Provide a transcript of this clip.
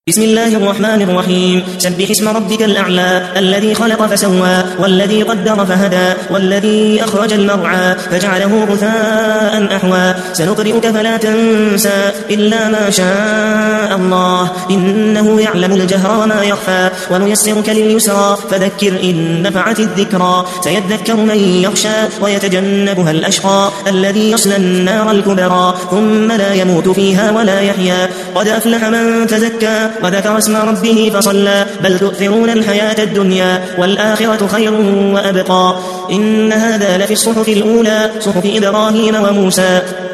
بسم الله الرحمن الرحيم سبح اسم ربك الأعلى الذي خلق فسوى والذي قدر فهدى والذي أخرج المرعى فجعله غثاء أحوى سنقرئك فلا تنسى إلا ما شاء الله إنه يعلم الجهر وما يخفى ونيسرك لليسرى فذكر إن نفعت الذكرى سيذكر من يخشى ويتجنبها الأشقى الذي يصلى النار الكبرى ثم لا يموت فيها ولا يحيا قد أفلح من تزكى وذكر اسم ربه فصلى بل تؤثرون الحياة الدنيا والآخرة خير وأبقى إن هذا لفي الصحف الأولى صحف إبراهيم وموسى